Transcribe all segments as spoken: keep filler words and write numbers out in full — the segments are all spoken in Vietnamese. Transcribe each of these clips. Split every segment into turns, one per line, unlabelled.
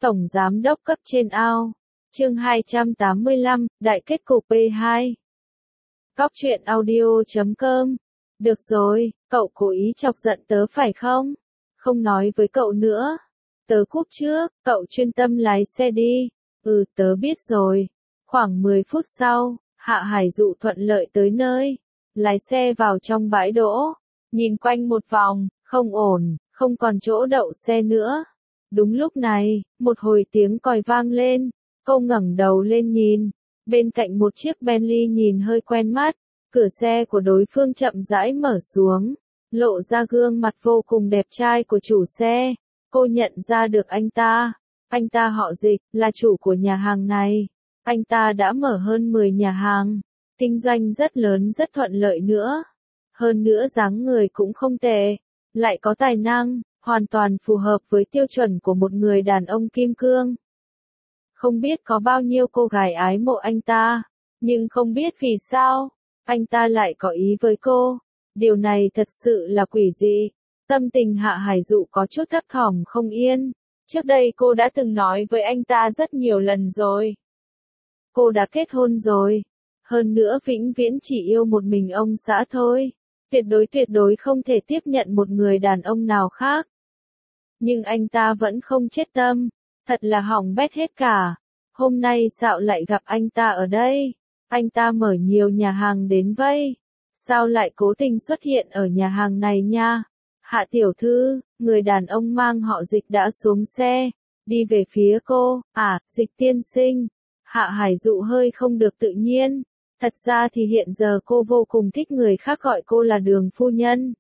Tổng Giám đốc cấp trên ao. Chương hai trăm tám mươi lăm, Đại kết cục pê hai. Cóc truyện audio chấm com. Được rồi, cậu cố ý chọc giận tớ phải không? Không nói với cậu nữa. Tớ cúp trước, cậu chuyên tâm lái xe đi. Ừ, tớ biết rồi. Khoảng mười phút sau, Hạ Hải Dụ thuận lợi tới nơi. Lái xe vào trong bãi đỗ. Nhìn quanh một vòng, không ổn, không còn chỗ đậu xe nữa. Đúng lúc này, một hồi tiếng còi vang lên. Cô ngẩng đầu lên nhìn. Bên cạnh một chiếc Bentley nhìn hơi quen mắt. Cửa xe của đối phương chậm rãi mở xuống. Lộ ra gương mặt vô cùng đẹp trai của chủ xe. Cô nhận ra được anh ta. Anh ta họ Dịch, là chủ của nhà hàng này. Anh ta đã mở hơn mười nhà hàng. Kinh doanh rất lớn rất thuận lợi nữa. Hơn nữa dáng người cũng không tệ. Lại có tài năng, hoàn toàn phù hợp với tiêu chuẩn của một người đàn ông kim cương. Không biết có bao nhiêu cô gái ái mộ anh ta. Nhưng không biết vì sao, anh ta lại có ý với cô. Điều này thật sự là quỷ dị. Tâm tình Hạ Hải Dụ có chút thấp thỏm không yên. Trước đây cô đã từng nói với anh ta rất nhiều lần rồi. Cô đã kết hôn rồi. Hơn nữa vĩnh viễn chỉ yêu một mình ông xã thôi. Tuyệt đối tuyệt đối không thể tiếp nhận một người đàn ông nào khác. Nhưng anh ta vẫn không chết tâm. Thật là hỏng bét hết cả. Hôm nay Sạo lại gặp anh ta ở đây. Anh ta mở nhiều nhà hàng đến vây. Sao lại cố tình xuất hiện ở nhà hàng này nha? Hạ tiểu thư, người đàn ông mang họ Dịch đã xuống xe. Đi về phía cô. À, Dịch tiên sinh. Hạ Hải Dụ hơi không được tự nhiên. Thật ra thì hiện giờ cô vô cùng thích người khác gọi cô là Đường phu nhân.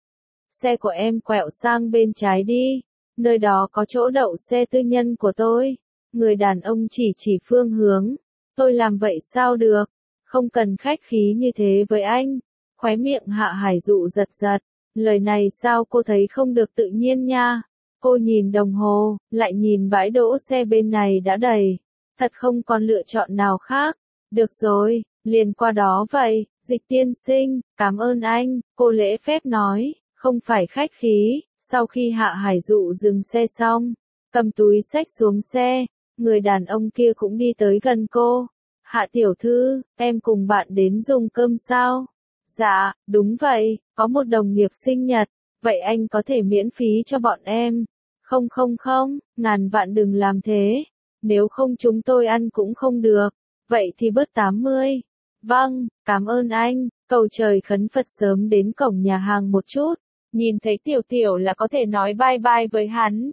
Xe của em quẹo sang bên trái đi. Nơi đó có chỗ đậu xe tư nhân của tôi. Người đàn ông chỉ chỉ phương hướng. Tôi làm vậy sao được? Không cần khách khí như thế với anh. Khóe miệng Hạ Hải Dụ giật giật. Lời này sao cô thấy không được tự nhiên nha. Cô nhìn đồng hồ, lại nhìn bãi đỗ xe bên này đã đầy. Thật không còn lựa chọn nào khác. Được rồi, liền qua đó vậy. Dịch tiên sinh, cảm ơn anh. Cô lễ phép nói, không phải khách khí. Sau khi Hạ Hải Dụ dừng xe xong, cầm túi xách xuống xe, người đàn ông kia cũng đi tới gần cô. Hạ tiểu thư, em cùng bạn đến dùng cơm sao? Dạ, đúng vậy, có một đồng nghiệp sinh nhật, vậy anh có thể miễn phí cho bọn em. Không không không, ngàn vạn đừng làm thế, nếu không chúng tôi ăn cũng không được, vậy thì bớt tám mươi. Vâng, cảm ơn anh, cầu trời khấn Phật sớm đến cổng nhà hàng một chút. Nhìn thấy Tiểu Tiểu là có thể nói bye bye với hắn.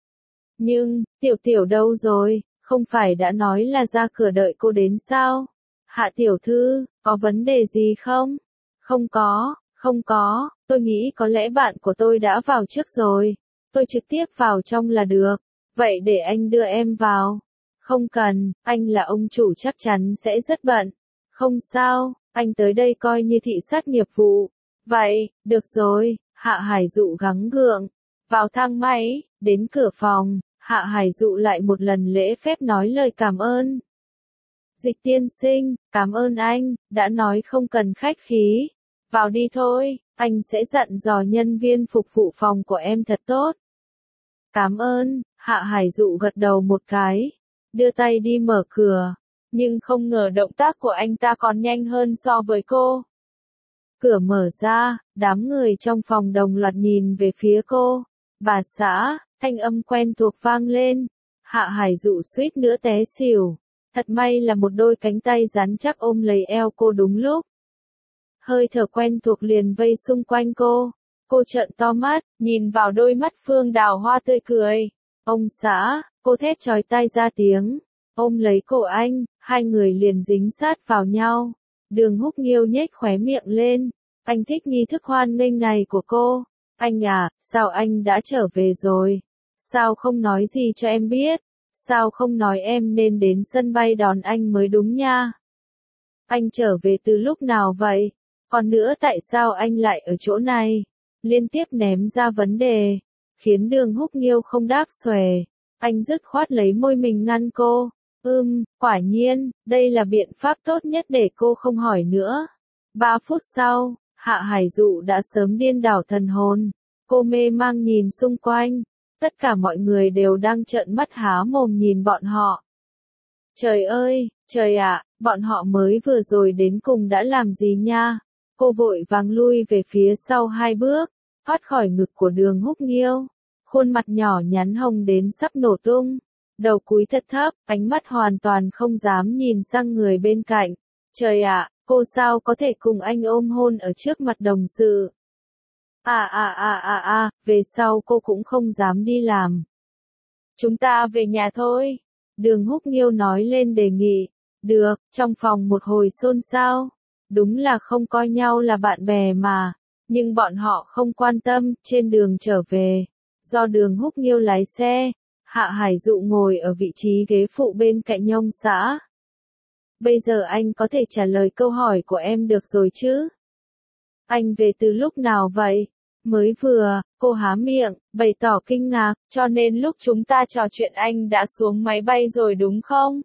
Nhưng, Tiểu Tiểu đâu rồi, không phải đã nói là ra cửa đợi cô đến sao? Hạ tiểu thư, có vấn đề gì không? Không có, không có, tôi nghĩ có lẽ bạn của tôi đã vào trước rồi. Tôi trực tiếp vào trong là được. Vậy để anh đưa em vào. Không cần, anh là ông chủ chắc chắn sẽ rất bận. Không sao, anh tới đây coi như thị sát nghiệp vụ. Vậy, được rồi. Hạ Hải Dụ gắng gượng, vào thang máy, đến cửa phòng, Hạ Hải Dụ lại một lần lễ phép nói lời cảm ơn. Dịch tiên sinh, cảm ơn anh, đã nói không cần khách khí. Vào đi thôi, anh sẽ dặn dò nhân viên phục vụ phòng của em thật tốt. Cảm ơn, Hạ Hải Dụ gật đầu một cái, đưa tay đi mở cửa, nhưng không ngờ động tác của anh ta còn nhanh hơn so với cô. Cửa mở ra, đám người trong phòng đồng loạt nhìn về phía cô. Bà xã, thanh âm quen thuộc vang lên. Hạ Hải Dụ suýt nữa té xỉu. Thật may là một đôi cánh tay rắn chắc ôm lấy eo cô đúng lúc. Hơi thở quen thuộc liền vây xung quanh cô. Cô trợn to mắt, nhìn vào đôi mắt Phương Đào Hoa tươi cười. Ông xã, cô thét chói tai ra tiếng. Ôm lấy cổ anh, hai người liền dính sát vào nhau. Đường Húc Nghiêu nhếch khóe miệng lên. Anh thích nghi thức hoan nghênh này của cô. Anh à, sao anh đã trở về rồi? Sao không nói gì cho em biết? Sao không nói em nên đến sân bay đón anh mới đúng nha? Anh trở về từ lúc nào vậy? Còn nữa tại sao anh lại ở chỗ này? Liên tiếp ném ra vấn đề, khiến Đường Húc Nghiêu không đáp xuề. Anh dứt khoát lấy môi mình ngăn cô. Ừm, quả nhiên, đây là biện pháp tốt nhất để cô không hỏi nữa. Ba phút sau, Hạ Hải Dụ đã sớm điên đảo thần hồn. Cô mê mang nhìn xung quanh. Tất cả mọi người đều đang trợn mắt há mồm nhìn bọn họ. Trời ơi, trời ạ, bọn họ mới vừa rồi đến cùng đã làm gì nha? Cô vội vàng lui về phía sau hai bước, thoát khỏi ngực của Đường Húc Nghiêu. Khuôn mặt nhỏ nhắn hồng đến sắp nổ tung. Đầu cúi thật thấp, ánh mắt hoàn toàn không dám nhìn sang người bên cạnh. Trời ạ, cô sao có thể cùng anh ôm hôn ở trước mặt đồng sự? À à à à à, về sau cô cũng không dám đi làm. Chúng ta về nhà thôi. Đường Húc Nghiêu nói lên đề nghị. Được, trong phòng một hồi xôn xao. Đúng là không coi nhau là bạn bè mà. Nhưng bọn họ không quan tâm, trên đường trở về. Do Đường Húc Nghiêu lái xe, Hạ Hải Dụ ngồi ở vị trí ghế phụ bên cạnh Nhông Xã. Bây giờ anh có thể trả lời câu hỏi của em được rồi chứ? Anh về từ lúc nào vậy? Mới vừa, cô há miệng, bày tỏ kinh ngạc, cho nên lúc chúng ta trò chuyện anh đã xuống máy bay rồi đúng không?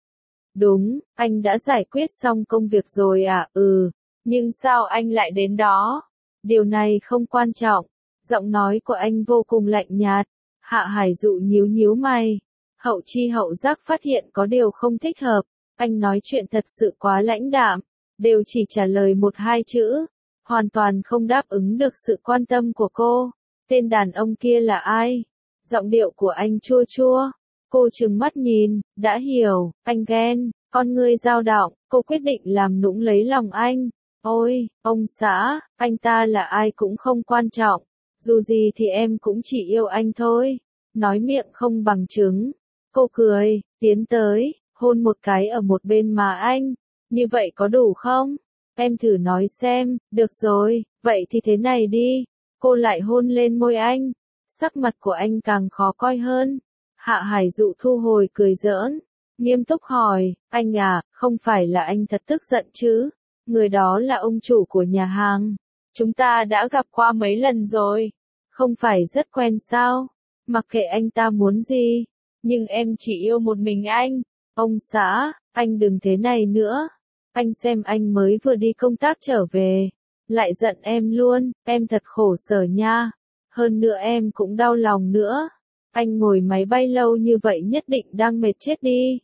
Đúng, anh đã giải quyết xong công việc rồi à, ừ, nhưng sao anh lại đến đó? Điều này không quan trọng. Giọng nói của anh vô cùng lạnh nhạt. Hạ Hải Dụ nhíu nhíu mày. Hậu chi hậu giác phát hiện có điều không thích hợp. Anh nói chuyện thật sự quá lãnh đạm. Đều chỉ trả lời một hai chữ. Hoàn toàn không đáp ứng được sự quan tâm của cô. Tên đàn ông kia là ai? Giọng điệu của anh chua chua. Cô trừng mắt nhìn, đã hiểu, anh ghen, con ngươi dao động, cô quyết định làm nũng lấy lòng anh. Ôi, ông xã, anh ta là ai cũng không quan trọng. Dù gì thì em cũng chỉ yêu anh thôi. Nói miệng không bằng chứng. Cô cười, tiến tới, hôn một cái ở một bên mà anh. Như vậy có đủ không? Em thử nói xem, được rồi, vậy thì thế này đi. Cô lại hôn lên môi anh. Sắc mặt của anh càng khó coi hơn. Hạ Hải Dụ thu hồi cười giỡn. Nghiêm túc hỏi, anh à, không phải là anh thật tức giận chứ? Người đó là ông chủ của nhà hàng. Chúng ta đã gặp qua mấy lần rồi. Không phải rất quen sao? Mặc kệ anh ta muốn gì. Nhưng em chỉ yêu một mình anh. Ông xã, anh đừng thế này nữa. Anh xem anh mới vừa đi công tác trở về. Lại giận em luôn, em thật khổ sở nha. Hơn nữa em cũng đau lòng nữa. Anh ngồi máy bay lâu như vậy nhất định đang mệt chết đi.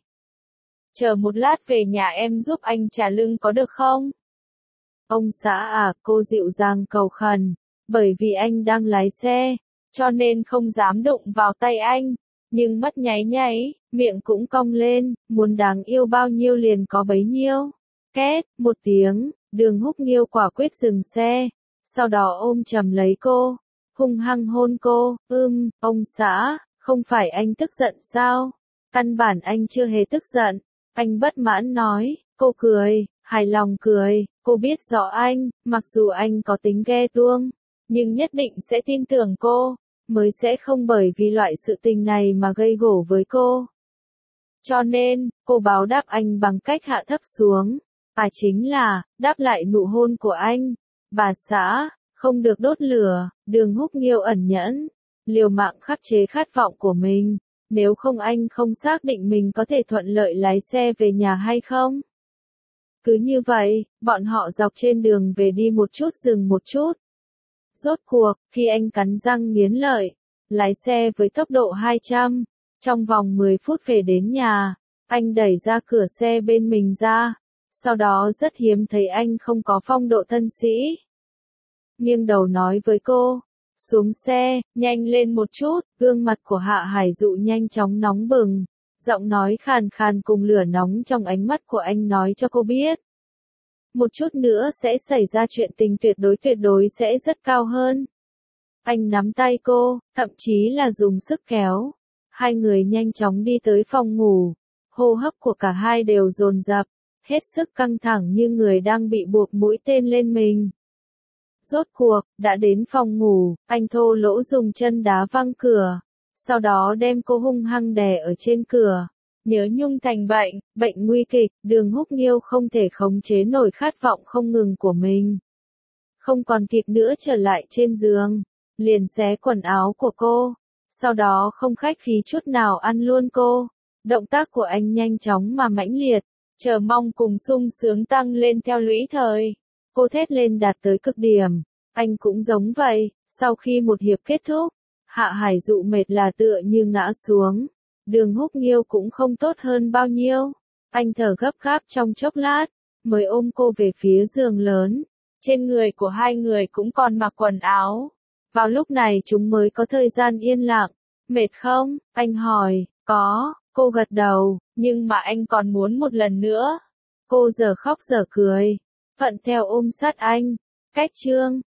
Chờ một lát về nhà em giúp anh trả lưng có được không? Ông xã à, cô dịu dàng cầu khẩn. Bởi vì anh đang lái xe, cho nên không dám đụng vào tay anh. Nhưng mắt nháy nháy, miệng cũng cong lên, muốn đáng yêu bao nhiêu liền có bấy nhiêu. Két, một tiếng, Đường Húc Nghiêu quả quyết dừng xe. Sau đó ôm chầm lấy cô, hung hăng hôn cô. Ưm, ông xã, không phải anh tức giận sao? Căn bản anh chưa hề tức giận. Anh bất mãn nói. Cô cười, hài lòng cười. Cô biết rõ anh, mặc dù anh có tính ghe tuông, nhưng nhất định sẽ tin tưởng cô, mới sẽ không bởi vì loại sự tình này mà gây gổ với cô. Cho nên, cô báo đáp anh bằng cách hạ thấp xuống. À chính là, đáp lại nụ hôn của anh. Bà xã, không được đốt lửa. Đường Húc Nghiêu ẩn nhẫn, liều mạng khắc chế khát vọng của mình. Nếu không anh không xác định mình có thể thuận lợi lái xe về nhà hay không. Cứ như vậy, bọn họ dọc trên đường về đi một chút dừng một chút. Rốt cuộc, khi anh cắn răng nghiến lợi, lái xe với tốc độ hai trăm, trong vòng mười phút về đến nhà, anh đẩy ra cửa xe bên mình ra. Sau đó rất hiếm thấy anh không có phong độ thân sĩ. Nghiêng đầu nói với cô, xuống xe, nhanh lên một chút. Gương mặt của Hạ Hải Dụ nhanh chóng nóng bừng. Giọng nói khàn khàn cùng lửa nóng trong ánh mắt của anh nói cho cô biết. Một chút nữa sẽ xảy ra chuyện tình tuyệt đối tuyệt đối sẽ rất cao hơn. Anh nắm tay cô, thậm chí là dùng sức kéo. Hai người nhanh chóng đi tới phòng ngủ. Hô hấp của cả hai đều dồn dập, hết sức căng thẳng như người đang bị buộc mũi tên lên mình. Rốt cuộc, đã đến phòng ngủ, anh thô lỗ dùng chân đá văng cửa. Sau đó đem cô hung hăng đè ở trên cửa. Nhớ nhung thành bệnh, bệnh nguy kịch, Đường Húc Nghiêu không thể khống chế nổi khát vọng không ngừng của mình. Không còn kịp nữa trở lại trên giường, liền xé quần áo của cô. Sau đó không khách khí chút nào ăn luôn cô. Động tác của anh nhanh chóng mà mãnh liệt, chờ mong cùng sung sướng tăng lên theo lũy thời. Cô thét lên đạt tới cực điểm. Anh cũng giống vậy, sau khi một hiệp kết thúc, Hạ Hải Dụ mệt là tựa như ngã xuống. Đường Húc Nghiêu cũng không tốt hơn bao nhiêu. Anh thở gấp gáp trong chốc lát, mới ôm cô về phía giường lớn. Trên người của hai người cũng còn mặc quần áo. Vào lúc này chúng mới có thời gian yên lặng. Mệt không? Anh hỏi. Có, cô gật đầu, nhưng mà anh còn muốn một lần nữa. Cô giờ khóc giờ cười. Thuận theo ôm sát anh. Cách chương